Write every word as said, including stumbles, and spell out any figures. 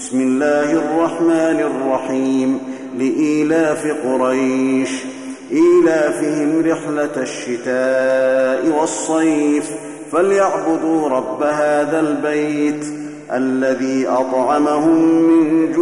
بسم الله الرحمن الرحيم لإيلاف قريش إيلافهم رحلة الشتاء والصيف فليعبدوا رب هذا البيت الذي أطعمهم من